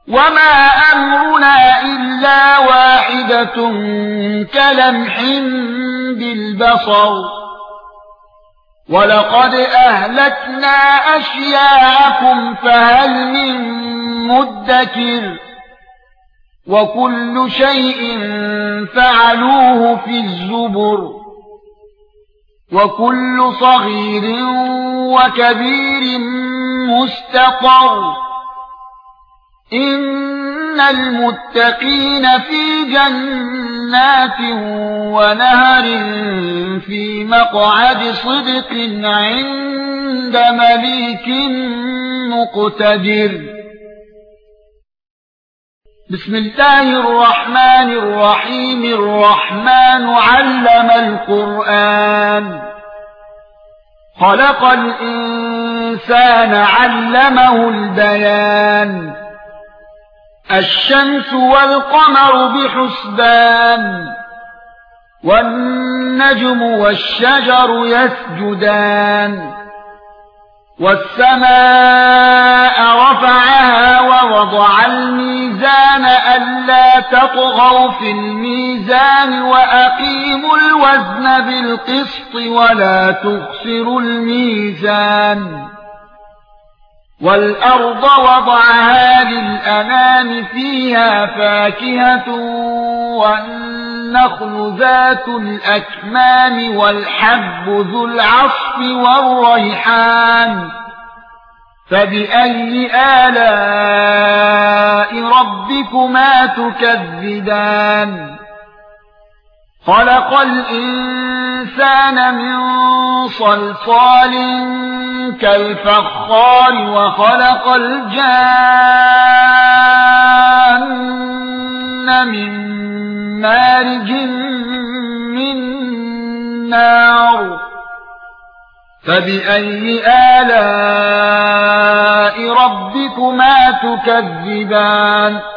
وما أمرنا إلا واحدة كلمح بالبصر ولقد أهلكنا أشياعكم فهل من مدكر وكل شيء فعلوه في الزبر وكل صغير وكبير مستقر إن المتقين في جنات ونهر في مقعد صدق عند مليك مقتدر بسم الله الرحمن الرحيم الرحمن علم القرآن خلق الإنسان علمه البيان الشمس والقمر بحسبان والنجم والشجر يسجدان والسماء رفعها ووضع الميزان ألا تطغوا في الميزان وأقيموا الوزن بالقسط ولا تخسروا الميزان والأرض وضعها للأنام فيها فاكهة والنخل ذات الأكمام والحب ذو العصف والريحان فبأي آلاء ربكما تكذبان خلق الإنسان من صلصال كالفخار وخلق الجان من مارج من نار فبأي آلاء ربكما تكذبان